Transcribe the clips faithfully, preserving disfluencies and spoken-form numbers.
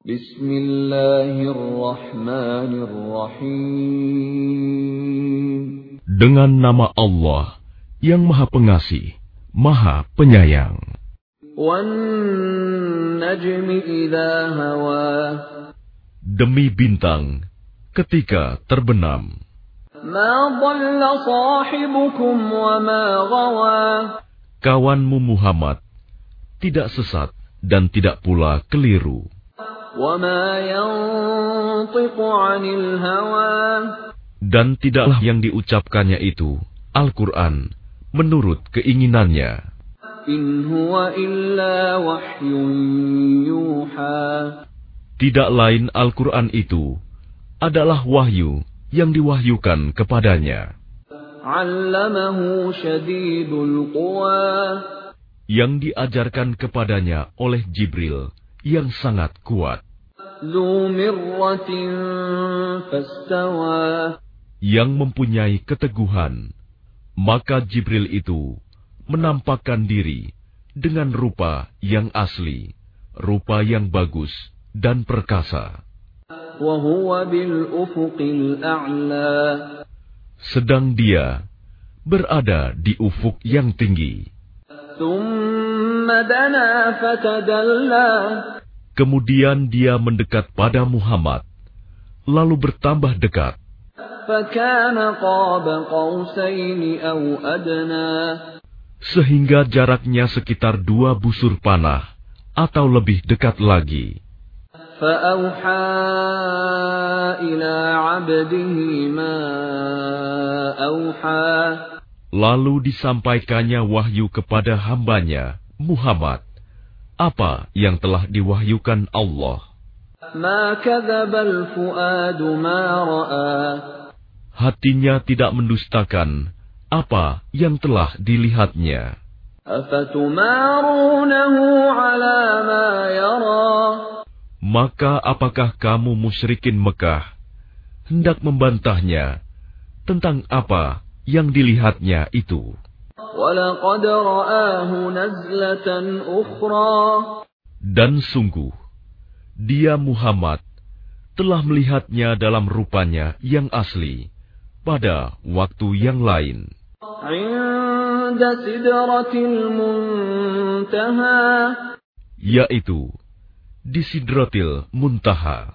Bismillahirrahmanirrahim. Dengan nama Allah yang Maha Pengasih, Maha Penyayang. Wan-najmi idza hawa. Demi bintang ketika terbenam. Ma dhalla sahibukum wa ma ghawa. Kawanmu Muhammad tidak sesat dan tidak pula keliru. Wa ma yantiqu 'anil hawa. Dan tidaklah yang diucapkannya itu, Al-Quran, menurut keinginannya. In huwa illa wahyun yuha. Tidak lain Al-Quran itu adalah wahyu yang diwahyukan kepadanya. 'Allamahu syadidul quwa. Yang diajarkan kepadanya oleh Jibril yang sangat kuat. Dzu mirratin fastawa. Yang mempunyai keteguhan, maka Jibril itu menampakkan diri dengan rupa yang asli, rupa yang bagus dan perkasa. Wa huwa bil ufuqil a'la. Sedang dia berada di ufuk yang tinggi. Tsumma dana fatadalla. Kemudian dia mendekat pada Muhammad, lalu bertambah dekat. Fakana qaba qausaini aw adna. Sehingga jaraknya sekitar dua busur panah atau lebih dekat lagi. Fa'auha ila 'abdihi ma auha. Lalu disampaikannya wahyu kepada hambanya, Muhammad, apa yang telah diwahyukan Allah. Ma kadzabal fuadu ma ra'a. Hatinya tidak mendustakan apa yang telah dilihatnya. Afatumarunahu 'ala ma yara. Maka apakah kamu musyrikin Mekah hendak membantahnya tentang apa yang dilihatnya itu? Walaqad ra'ahu nazlatan ukhra. Dan sungguh, dia Muhammad telah melihatnya dalam rupanya yang asli pada waktu yang lain. 'Inda sidratil muntaha. Yaitu di Sidratil Muntaha.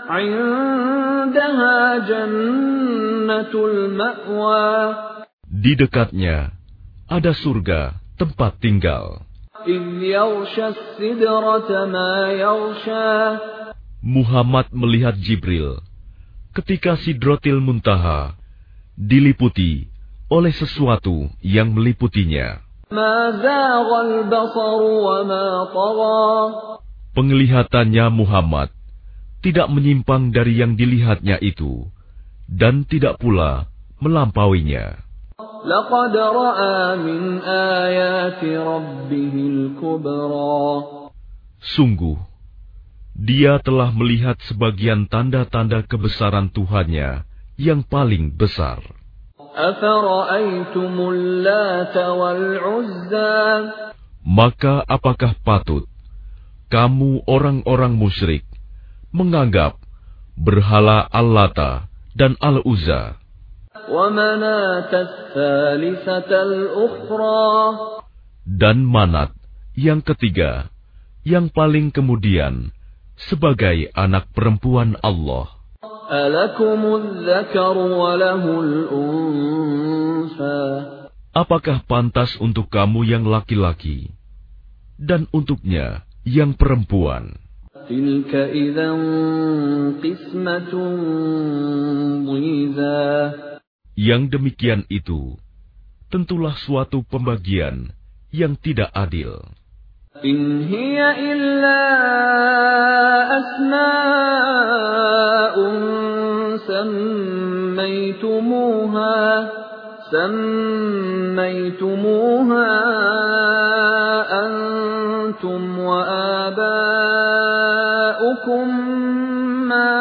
'Indaha jannatul ma'wa. Di dekatnya ada surga tempat tinggal. إِذْ يَغْشَى السِّدْرَةَ مَا يَغْشَى. Muhammad melihat Jibril ketika Sidratil Muntaha diliputi oleh sesuatu yang meliputinya. مَا زَاغَ الْبَصَرُ وَمَا طَغَى. Penglihatannya Muhammad tidak menyimpang dari yang dilihatnya itu dan tidak pula melampauinya. لَقَدْ رَأَى مِنْ آيَاتِ رَبِّهِ الْكُبْرَى. Sungguh, dia telah melihat sebagian tanda-tanda kebesaran Tuhannya yang paling besar. أَفَرَأَيْتُمُ اللَّاتَ وَالْعُزَّى. Maka apakah patut kamu orang-orang musyrik menganggap berhala Al-Lata dan Al-Uzza وَمَنَاةَ الثَّالِثَةَ الْأُخْرَى. dan Manat yang ketiga, yang paling kemudian, sebagai anak perempuan Allah. أَلَكُمُ الذَّكَرُ وَلَهُ الْأُنثَى. Apakah pantas untuk kamu yang laki-laki dan untuknya yang perempuan? تِلْكَ إِذًا قِسْمَةٌ ضِيزَى. Yang demikian itu tentulah suatu pembagian yang tidak adil. إِنْ هِيَ إِلَّا أَسْمَاءٌ سَمَّيْتُمُوهَا سَمَّيْتُمُوهَا أَنْتُمْ وَآبَاؤُكُمْ مَا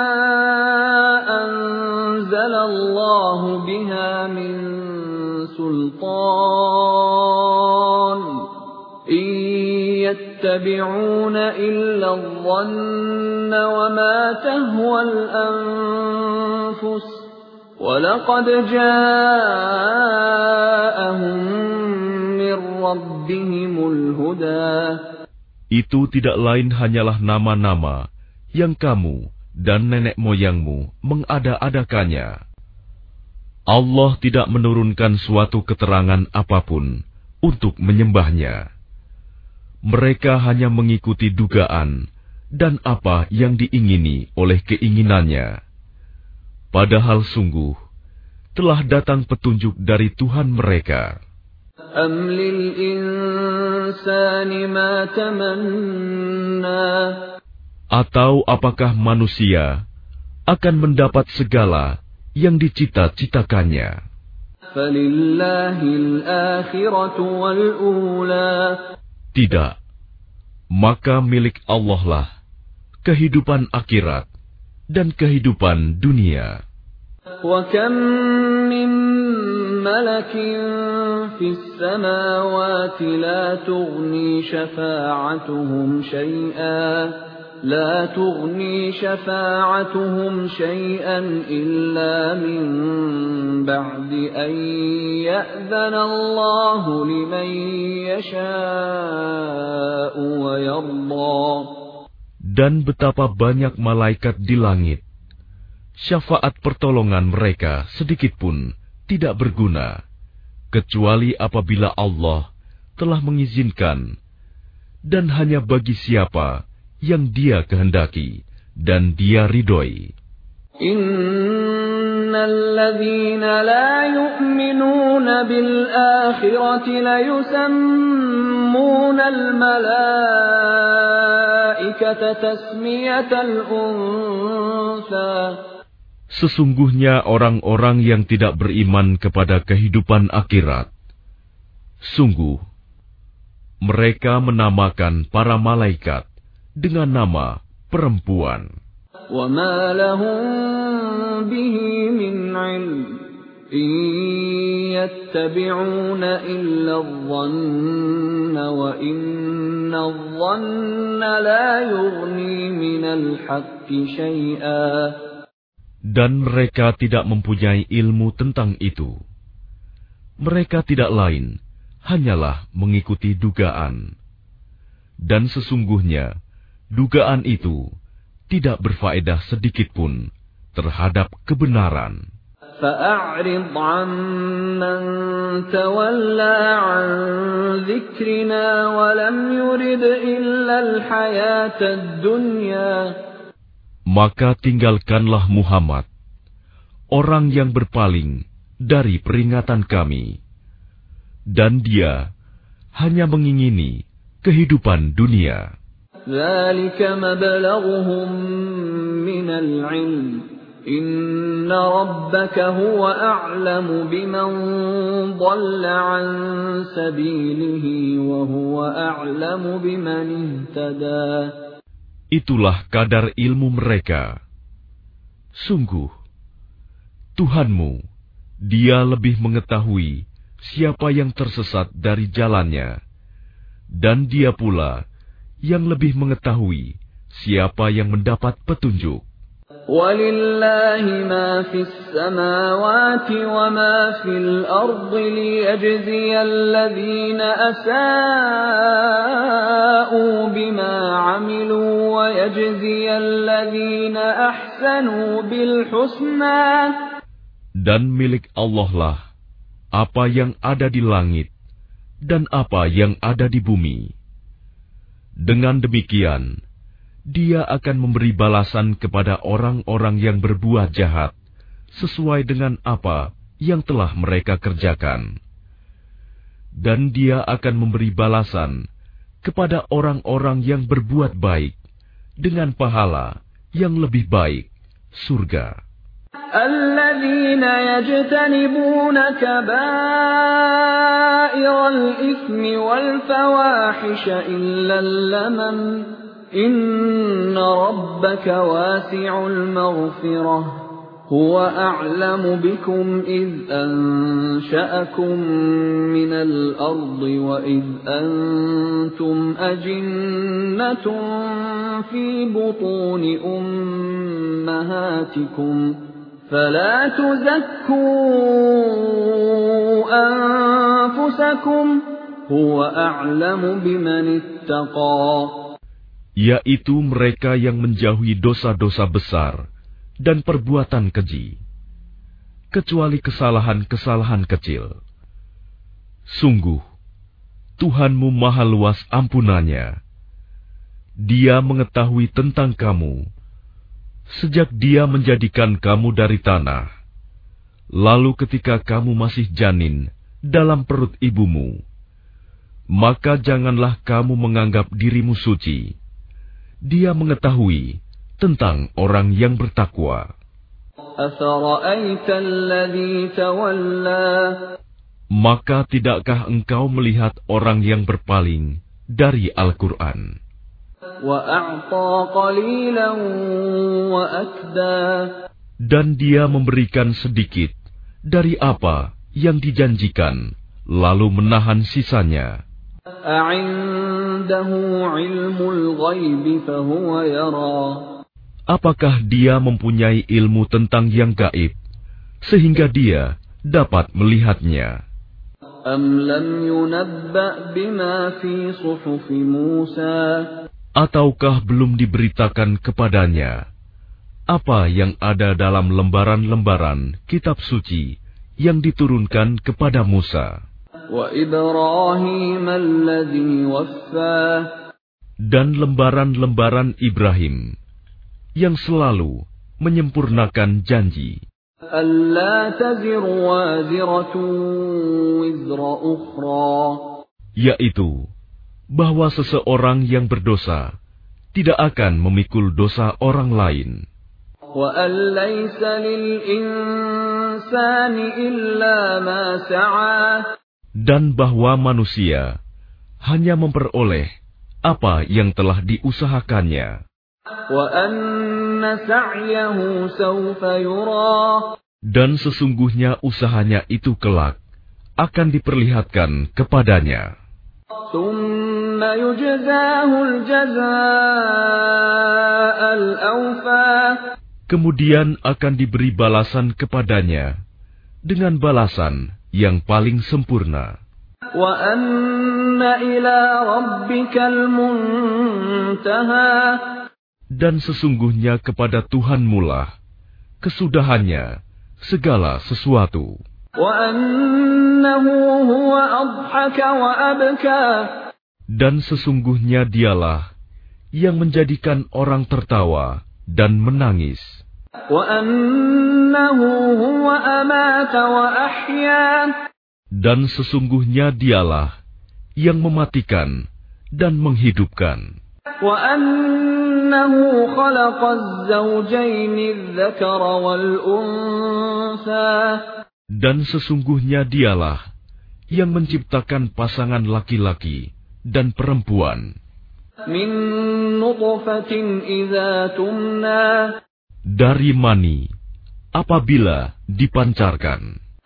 أَنزَلَ اللَّهُ بِهَا مِنْ سُلْطَانٍ إِنْ يتبعون إلا الظن وما تهوى الأنفس وَلَقَدْ جَاءَهُم مِّن رَّبِّهِمُ الْهُدَىٰ. Itu tidak lain hanyalah nama-nama yang kamu dan nenek moyangmu mengada-adakannya. Allah tidak menurunkan suatu keterangan apapun untuk menyembahnya. Mereka hanya mengikuti dugaan dan apa yang diingini oleh keinginannya. Padahal sungguh telah datang petunjuk dari Tuhan mereka. Am lil insani ma tamanna. Atau apakah manusia akan mendapat segala yang dicita-citakannya? Falillahil akhiratu wal ula. Tidak, maka milik Allah lah kehidupan akhirat dan kehidupan dunia. وَكَمْ مِنْ مَلَكٍ فِي السَّمَاوَاتِ لَا تُغْنِي شَفَاعَتُهُمْ شَيْئًا لَا تُغْنِي شَفَاعَتُهُمْ شَيْئًا إِلَّا مِنْ بَعْدِ أَنْ يَأْذَنَ اللَّهُ لِمَنْ يَشَاءُ وَيَرْضَى. Dan betapa banyak malaikat di langit, syafaat pertolongan mereka sedikitpun tidak berguna, kecuali apabila Allah telah mengizinkan, dan hanya bagi siapa yang Dia kehendaki dan Dia ridhoi. Innal ladzina la yu'minuna bil akhirati la yusammuna al malaikata tasmiyatal untha. Sesungguhnya orang-orang yang tidak beriman kepada kehidupan akhirat, sungguh mereka menamakan para malaikat dengan nama perempuan. وَمَا لَهُم بِهِ مِنْ عِلْمٍ إِنْ يَتَّبِعُونَ إِلَّا الظَّنَّ وَإِنَّ الظَّنَّ لَا يُغْنِي مِنَ الْحَقِّ شَيْئًا. Dan mereka tidak mempunyai ilmu tentang itu. Mereka tidak lain hanyalah mengikuti dugaan. Dan sesungguhnya dugaan itu tidak berfaedah sedikitpun terhadap kebenaran. فَأَعْرِضْ عَمَّنْ تَوَلَّى عَنْ ذِكْرِنَا وَلَمْ يُرِدْ إِلَّا الْحَيَاةَ الدُّنْيَا. Maka tinggalkanlah Muhammad, orang yang berpaling dari peringatan kami, dan dia hanya mengingini kehidupan dunia. ذَلِكَ مَبْلَغُهُم مِّنَ الْعِلْمِ إِنَّ رَبَّكَ هُوَ أَعْلَمُ بِمَنْ ضَلَّ عَنْ سَبِيلِهِ وَهُوَ أَعْلَمُ بِمَنِ اهْتَدَى. Itulah kadar ilmu mereka. Sungguh, Tuhanmu, Dia lebih mengetahui siapa yang tersesat dari jalannya, dan Dia pula yang lebih mengetahui siapa yang mendapat petunjuk. وَلِلَّهِ مَا فِي السَّمَاوَاتِ وَمَا فِي الْأَرْضِ لِيَجْزِيَ الَّذِينَ أَسَاءُوا بِمَا عَمِلُوا وَيَجْزِيَ الَّذِينَ أَحْسَنُوا بِالْحُسْنَى. Dan milik Allah lah apa yang ada di langit dan apa yang ada di bumi. Dengan demikian, Dia akan memberi balasan kepada orang-orang yang berbuat jahat sesuai dengan apa yang telah mereka kerjakan. Dan Dia akan memberi balasan kepada orang-orang yang berbuat baik dengan pahala yang lebih baik, surga. الَّذِينَ يَجْتَنِبُونَ كَبَائِرَ الْإِثْمِ وَالْفَوَاحِشَ إِلَّا اللَّمَمَ إِنَّ رَبَّكَ وَاسِعُ الْمَغْفِرَةِ هو أعلم بكم إذ أنشأكم من الأرض وإذ أنتم أجنة في بطون أمهاتكم فلا تزكوا أنفسكم هو أعلم بمن اتقى. Yaitu mereka yang menjauhi dosa-dosa besar dan perbuatan keji, kecuali kesalahan-kesalahan kecil. Sungguh, Tuhanmu maha luas ampunannya. Dia mengetahui tentang kamu, sejak Dia menjadikan kamu dari tanah, lalu ketika kamu masih janin dalam perut ibumu, maka janganlah kamu menganggap dirimu suci. Dia mengetahui tentang orang yang bertakwa. Maka tidakkah engkau melihat orang yang berpaling dari Al-Quran? Dan dia memberikan sedikit dari apa yang dijanjikan, lalu menahan sisanya. Apakah dia mempunyai ilmu tentang yang gaib, sehingga dia dapat melihatnya? Ataukah belum diberitakan kepadanya apa yang ada dalam lembaran-lembaran kitab suci yang diturunkan kepada Musa? Dan lembaran-lembaran Ibrahim yang selalu menyempurnakan janji, yaitu bahwa seseorang yang berdosa tidak akan memikul dosa orang lain, dan bahwa manusia hanya memperoleh apa yang telah diusahakannya. Dan sesungguhnya usahanya itu kelak akan diperlihatkan kepadanya. Kemudian akan diberi balasan kepadanya dengan balasan yang paling sempurna. Dan sesungguhnya kepada Tuhanmu lah kesudahannya segala sesuatu. Dan sesungguhnya dialah yang menjadikan orang tertawa dan menangis. Dan sesungguhnya dialah yang mematikan dan menghidupkan. Dan sesungguhnya dialah yang menciptakan pasangan laki-laki dan perempuan dari mani apabila dipancarkan.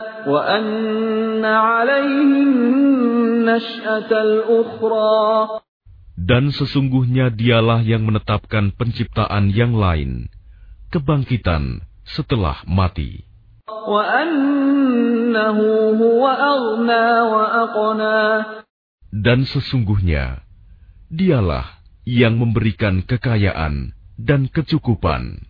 Dan sesungguhnya dialah yang menetapkan penciptaan yang lain, kebangkitan setelah mati. Dan sesungguhnya dialah yang memberikan kekayaan dan kecukupan.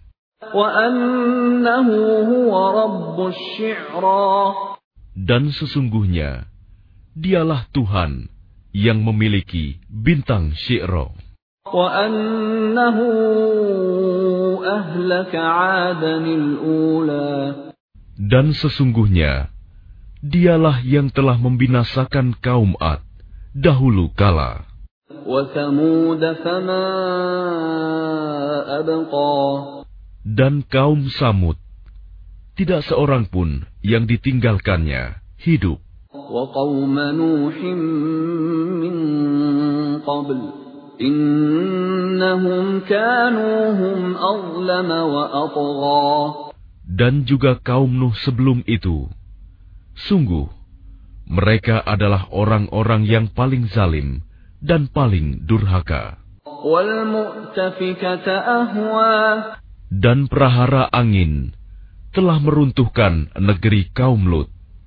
Dan sesungguhnya dialah Tuhan yang memiliki bintang Syi'ra. Dan sesungguhnya dialah yang telah membinasakan kaum Ad dahulu kala. Dan kaum Samud, tidak seorang pun yang ditinggalkannya hidup. dan juga kaum Nuh sebelum itu. Sungguh, mereka adalah orang-orang yang paling zalim dan paling durhaka. Dan prahara angin telah meruntuhkan negeri kaum Lut.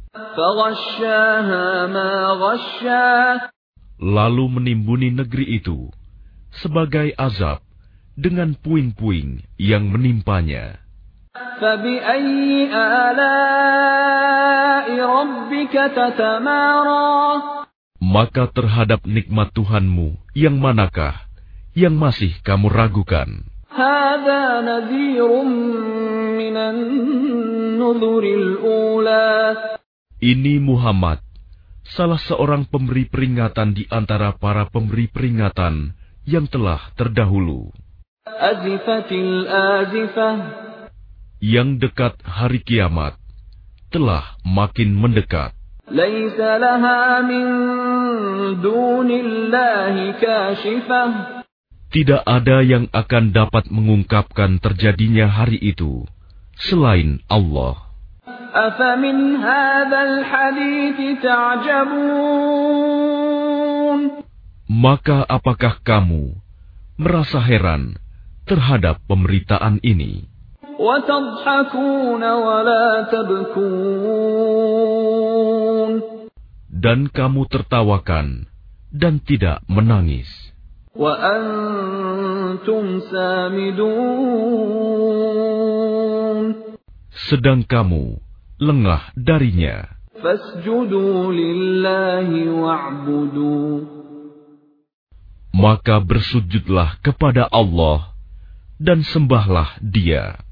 Lalu menimbuni negeri itu sebagai azab dengan puing-puing yang menimpanya. Maka terhadap nikmat Tuhanmu yang manakah yang masih kamu ragukan? Ini Muhammad, salah seorang pemberi peringatan di antara para pemberi peringatan yang telah terdahulu. Yang dekat hari kiamat telah makin mendekat. Tidak ada yang akan dapat mengungkapkan terjadinya hari itu selain Allah. Maka apakah kamu merasa heran terhadap pemberitaan ini? Dan kamu tertawakan dan tidak menangis. Sedang kamu lengah darinya. Maka bersujudlah kepada Allah dan sembahlah Dia.